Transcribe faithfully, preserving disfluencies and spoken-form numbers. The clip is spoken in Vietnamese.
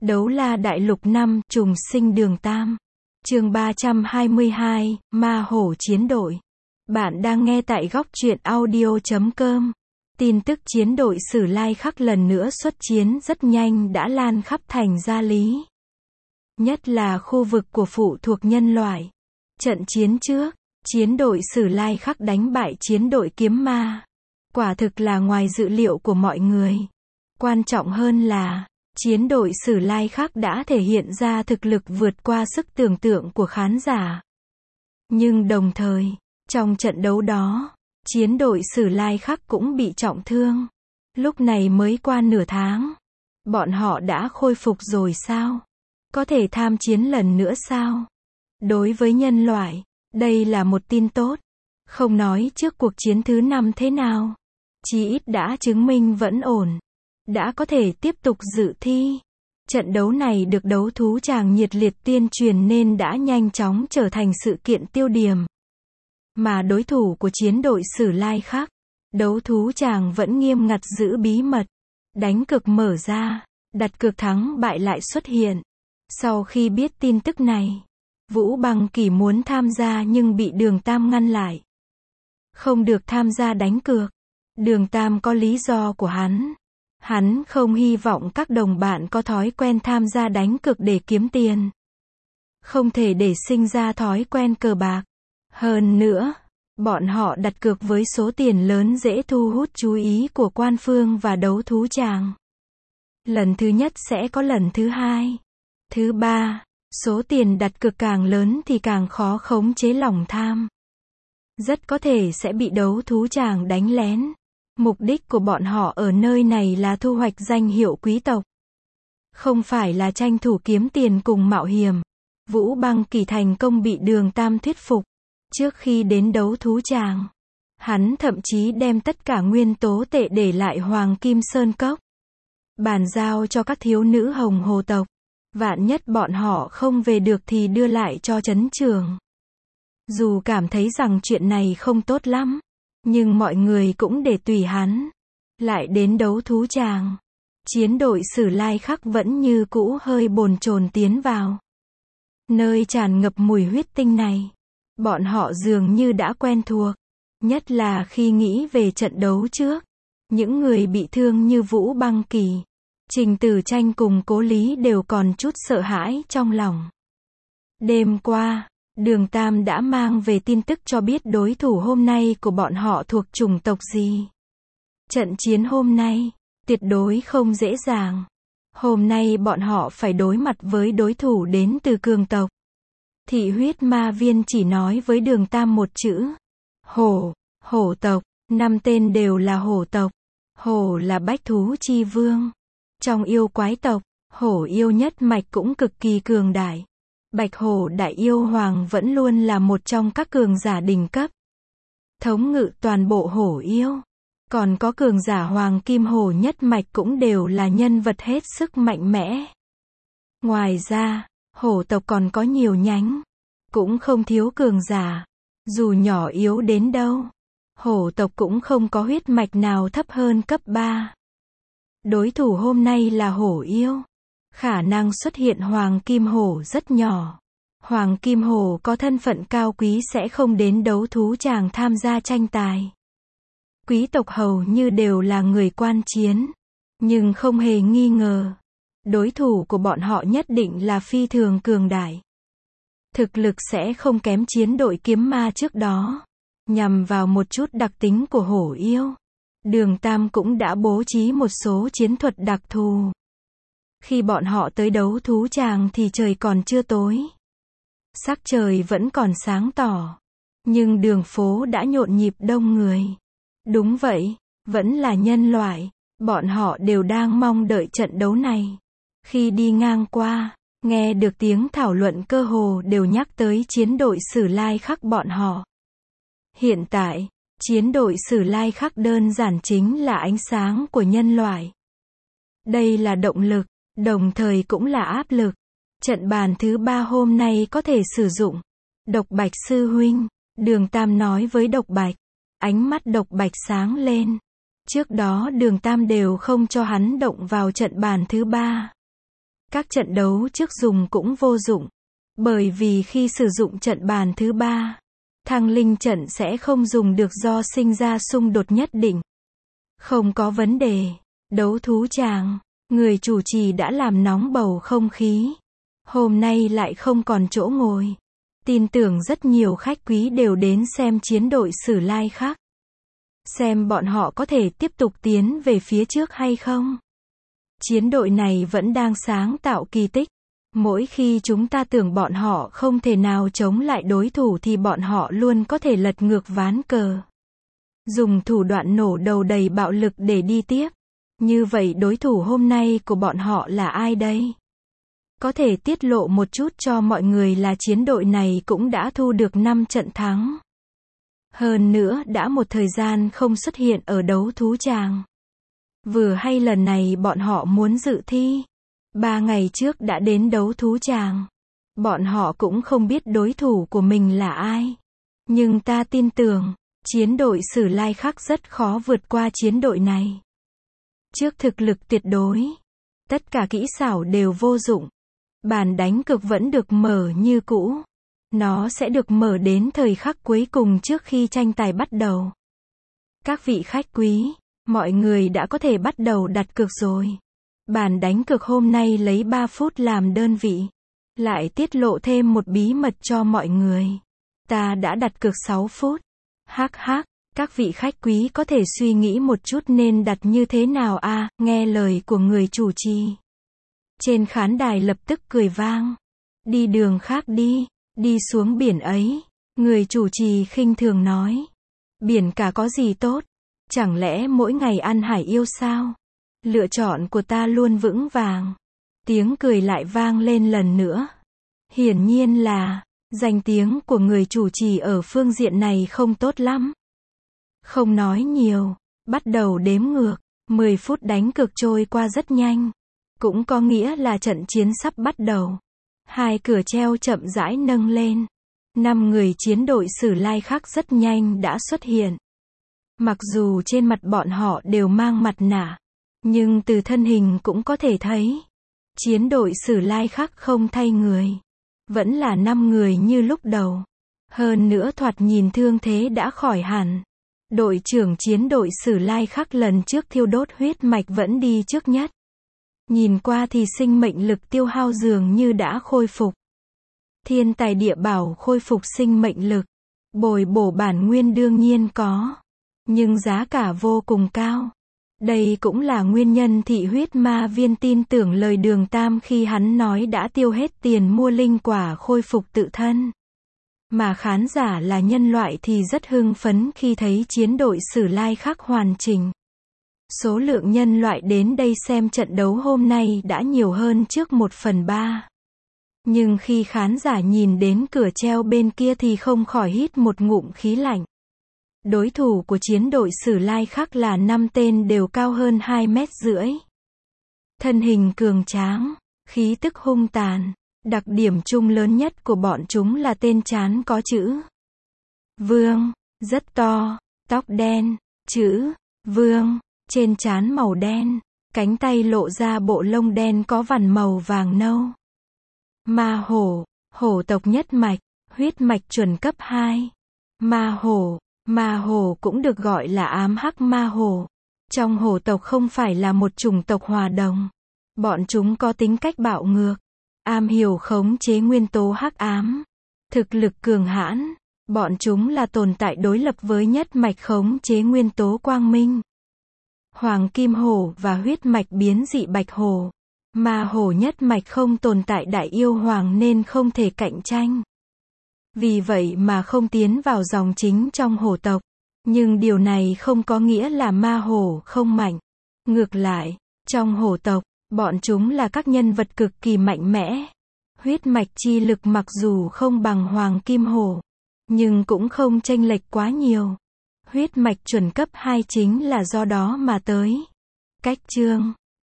Đấu La Đại Lục năm, Trùng Sinh Đường Tam. Chương ba trăm hai mươi hai, Ma Hổ Chiến Đội. Bạn đang nghe tại góc truyện audio chấm com. Tin tức chiến đội Sử Lai Khắc lần nữa xuất chiến rất nhanh đã lan khắp thành Gia Lý. Nhất là khu vực của phụ thuộc nhân loại. Trận chiến trước, chiến đội Sử Lai Khắc đánh bại chiến đội Kiếm Ma. Quả thực là ngoài dự liệu của mọi người. Quan trọng hơn là, chiến đội Sử Lai Khắc đã thể hiện ra thực lực vượt qua sức tưởng tượng của khán giả. Nhưng đồng thời, trong trận đấu đó, chiến đội Sử Lai Khắc cũng bị trọng thương. Lúc này mới qua nửa tháng. Bọn họ đã khôi phục rồi sao? Có thể tham chiến lần nữa sao? Đối với nhân loại, đây là một tin tốt. Không nói trước cuộc chiến thứ năm thế nào. Chí ít đã chứng minh vẫn ổn. Đã có thể tiếp tục dự thi. Trận đấu này được đấu thú tràng nhiệt liệt tuyên truyền nên đã nhanh chóng trở thành sự kiện tiêu điểm. Mà đối thủ của chiến đội Sử Lai Khắc, đấu thú tràng vẫn nghiêm ngặt giữ bí mật. Đánh cược mở ra, đặt cược thắng bại lại xuất hiện. Sau khi biết tin tức này, Vũ Bằng Kỳ muốn tham gia nhưng bị Đường Tam ngăn lại. Không được tham gia đánh cược. Đường Tam có lý do của hắn. Hắn không hy vọng các đồng bạn có thói quen tham gia đánh cược để kiếm tiền. Không thể để sinh ra thói quen cờ bạc. Hơn nữa, bọn họ đặt cược với số tiền lớn dễ thu hút chú ý của quan phương và đấu thú tràng. Lần thứ nhất sẽ có lần thứ hai. Thứ ba, số tiền đặt cược càng lớn thì càng khó khống chế lòng tham. Rất có thể sẽ bị đấu thú tràng đánh lén. Mục đích của bọn họ ở nơi này là thu hoạch danh hiệu quý tộc. Không phải là tranh thủ kiếm tiền cùng mạo hiểm. Vũ Băng Kỳ thành công bị Đường Tam thuyết phục. Trước khi đến đấu thú tràng, hắn thậm chí đem tất cả nguyên tố tệ để lại Hoàng Kim Sơn Cốc. Bàn giao cho các thiếu nữ Hồng Hồ tộc. Vạn nhất bọn họ không về được thì đưa lại cho trấn trưởng. Dù cảm thấy rằng chuyện này không tốt lắm, nhưng mọi người cũng để tùy hắn. Lại đến đấu thú tràng, chiến đội Sử Lai Khắc vẫn như cũ hơi bồn chồn tiến vào. Nơi tràn ngập mùi huyết tinh này, bọn họ dường như đã quen thuộc. Nhất là khi nghĩ về trận đấu trước, những người bị thương như Vũ Băng Kỳ, Trình Tử Tranh cùng Cố Lý đều còn chút sợ hãi trong lòng. Đêm qua, Đường Tam đã mang về tin tức cho biết đối thủ hôm nay của bọn họ thuộc chủng tộc gì. Trận chiến hôm nay, tuyệt đối không dễ dàng. Hôm nay bọn họ phải đối mặt với đối thủ đến từ cường tộc. Thị huyết ma viên chỉ nói với Đường Tam một chữ. Hổ, hổ tộc, năm tên đều là hổ tộc. Hổ là bách thú chi vương. Trong yêu quái tộc, hổ yêu nhất mạch cũng cực kỳ cường đại. Bạch hổ đại yêu hoàng vẫn luôn là một trong các cường giả đỉnh cấp. Thống ngự toàn bộ hổ yêu. Còn có cường giả hoàng kim hổ nhất mạch cũng đều là nhân vật hết sức mạnh mẽ. Ngoài ra, hổ tộc còn có nhiều nhánh. Cũng không thiếu cường giả. Dù nhỏ yếu đến đâu, hổ tộc cũng không có huyết mạch nào thấp hơn cấp ba. Đối thủ hôm nay là hổ yêu. Khả năng xuất hiện Hoàng Kim Hổ rất nhỏ. Hoàng Kim Hổ có thân phận cao quý sẽ không đến đấu thú tràng tham gia tranh tài. Quý tộc hầu như đều là người quan chiến. Nhưng không hề nghi ngờ, đối thủ của bọn họ nhất định là phi thường cường đại. Thực lực sẽ không kém chiến đội Kiếm Ma trước đó. Nhằm vào một chút đặc tính của hổ yêu, Đường Tam cũng đã bố trí một số chiến thuật đặc thù. Khi bọn họ tới đấu thú tràng thì trời còn chưa tối. Sắc trời vẫn còn sáng tỏ. Nhưng đường phố đã nhộn nhịp đông người. Đúng vậy, vẫn là nhân loại. Bọn họ đều đang mong đợi trận đấu này. Khi đi ngang qua, nghe được tiếng thảo luận cơ hồ đều nhắc tới chiến đội Sử Lai Khắc bọn họ. Hiện tại, chiến đội Sử Lai Khắc đơn giản chính là ánh sáng của nhân loại. Đây là động lực. Đồng thời cũng là áp lực. Trận bàn thứ ba hôm nay có thể sử dụng. Độc Bạch sư huynh, Đường Tam nói với Độc Bạch. Ánh mắt Độc Bạch sáng lên. Trước đó Đường Tam đều không cho hắn động vào trận bàn thứ ba. Các trận đấu trước dùng cũng vô dụng. Bởi vì khi sử dụng trận bàn thứ ba, thăng linh trận sẽ không dùng được do sinh ra xung đột nhất định. Không có vấn đề. Đấu thú tràng. Người chủ trì đã làm nóng bầu không khí. Hôm nay lại không còn chỗ ngồi. Tin tưởng rất nhiều khách quý đều đến xem chiến đội Sử Lai khác. Xem bọn họ có thể tiếp tục tiến về phía trước hay không. Chiến đội này vẫn đang sáng tạo kỳ tích. Mỗi khi chúng ta tưởng bọn họ không thể nào chống lại đối thủ thì bọn họ luôn có thể lật ngược ván cờ. Dùng thủ đoạn nổ đầu đầy bạo lực để đi tiếp. Như vậy đối thủ hôm nay của bọn họ là ai đây? Có thể tiết lộ một chút cho mọi người là chiến đội này cũng đã thu được năm trận thắng. Hơn nữa đã một thời gian không xuất hiện ở đấu thú tràng. Vừa hay lần này bọn họ muốn dự thi. Ba ngày trước đã đến đấu thú tràng. Bọn họ cũng không biết đối thủ của mình là ai. Nhưng ta tin tưởng, chiến đội Sử Lai khác rất khó vượt qua chiến đội này. Trước thực lực tuyệt đối, tất cả kỹ xảo đều vô dụng. Bàn đánh cược vẫn được mở như cũ. Nó sẽ được mở đến thời khắc cuối cùng trước khi tranh tài bắt đầu. Các vị khách quý, mọi người đã có thể bắt đầu đặt cược rồi. Bàn đánh cược hôm nay lấy ba phút làm đơn vị. Lại tiết lộ thêm một bí mật cho mọi người. Ta đã đặt cược sáu phút. Hắc hắc, các vị khách quý có thể suy nghĩ một chút nên đặt như thế nào à, nghe lời của người chủ trì. Trên khán đài lập tức cười vang. Đi đường khác đi, đi xuống biển ấy. Người chủ trì khinh thường nói. Biển cả có gì tốt? Chẳng lẽ mỗi ngày ăn hải yêu sao? Lựa chọn của ta luôn vững vàng. Tiếng cười lại vang lên lần nữa. Hiển nhiên là, danh tiếng của người chủ trì ở phương diện này không tốt lắm. Không nói nhiều, bắt đầu đếm ngược. mười phút đánh cược trôi qua rất nhanh. Cũng có nghĩa là trận chiến sắp bắt đầu. Hai cửa treo chậm rãi nâng lên. Năm người chiến đội Sử Lai khác rất nhanh đã xuất hiện. Mặc dù trên mặt bọn họ đều mang mặt nạ, nhưng từ thân hình cũng có thể thấy. Chiến đội Sử Lai khác không thay người. Vẫn là năm người như lúc đầu. Hơn nữa thoạt nhìn thương thế đã khỏi hẳn. Đội trưởng chiến đội Sử Lai khác lần trước thiêu đốt huyết mạch vẫn đi trước nhất. Nhìn qua thì sinh mệnh lực tiêu hao dường như đã khôi phục. Thiên tài địa bảo khôi phục sinh mệnh lực. Bồi bổ bản nguyên đương nhiên có. Nhưng giá cả vô cùng cao. Đây cũng là nguyên nhân thị huyết ma viên tin tưởng lời Đường Tam khi hắn nói đã tiêu hết tiền mua linh quả khôi phục tự thân. Mà khán giả là nhân loại thì rất hưng phấn khi thấy chiến đội Sử Lai khác hoàn chỉnh. Số lượng nhân loại đến đây xem trận đấu hôm nay đã nhiều hơn trước một phần ba. Nhưng khi khán giả nhìn đến cửa treo bên kia thì không khỏi hít một ngụm khí lạnh. Đối thủ của chiến đội Sử Lai khác là năm tên đều cao hơn hai mét rưỡi. Thân hình cường tráng, khí tức hung tàn. Đặc điểm chung lớn nhất của bọn chúng là tên trán có chữ Vương, rất to, tóc đen, chữ Vương, trên trán màu đen, cánh tay lộ ra bộ lông đen có vằn màu vàng nâu. Ma hổ, hổ tộc nhất mạch, huyết mạch chuẩn cấp hai. Ma hổ, ma hổ cũng được gọi là ám hắc ma hổ. Trong hổ tộc không phải là một chủng tộc hòa đồng. Bọn chúng có tính cách bạo ngược, am hiểu khống chế nguyên tố hắc ám, thực lực cường hãn. Bọn chúng là tồn tại đối lập với nhất mạch khống chế nguyên tố quang minh. Hoàng kim hổ và huyết mạch biến dị bạch hổ. Ma hổ nhất mạch không tồn tại đại yêu hoàng nên không thể cạnh tranh. Vì vậy mà không tiến vào dòng chính trong hổ tộc. Nhưng điều này không có nghĩa là ma hổ không mạnh. Ngược lại, trong hổ tộc, bọn chúng là các nhân vật cực kỳ mạnh mẽ. Huyết mạch chi lực mặc dù không bằng hoàng kim hổ, nhưng cũng không chênh lệch quá nhiều. Huyết mạch chuẩn cấp hai chính là do đó mà tới. Cách chương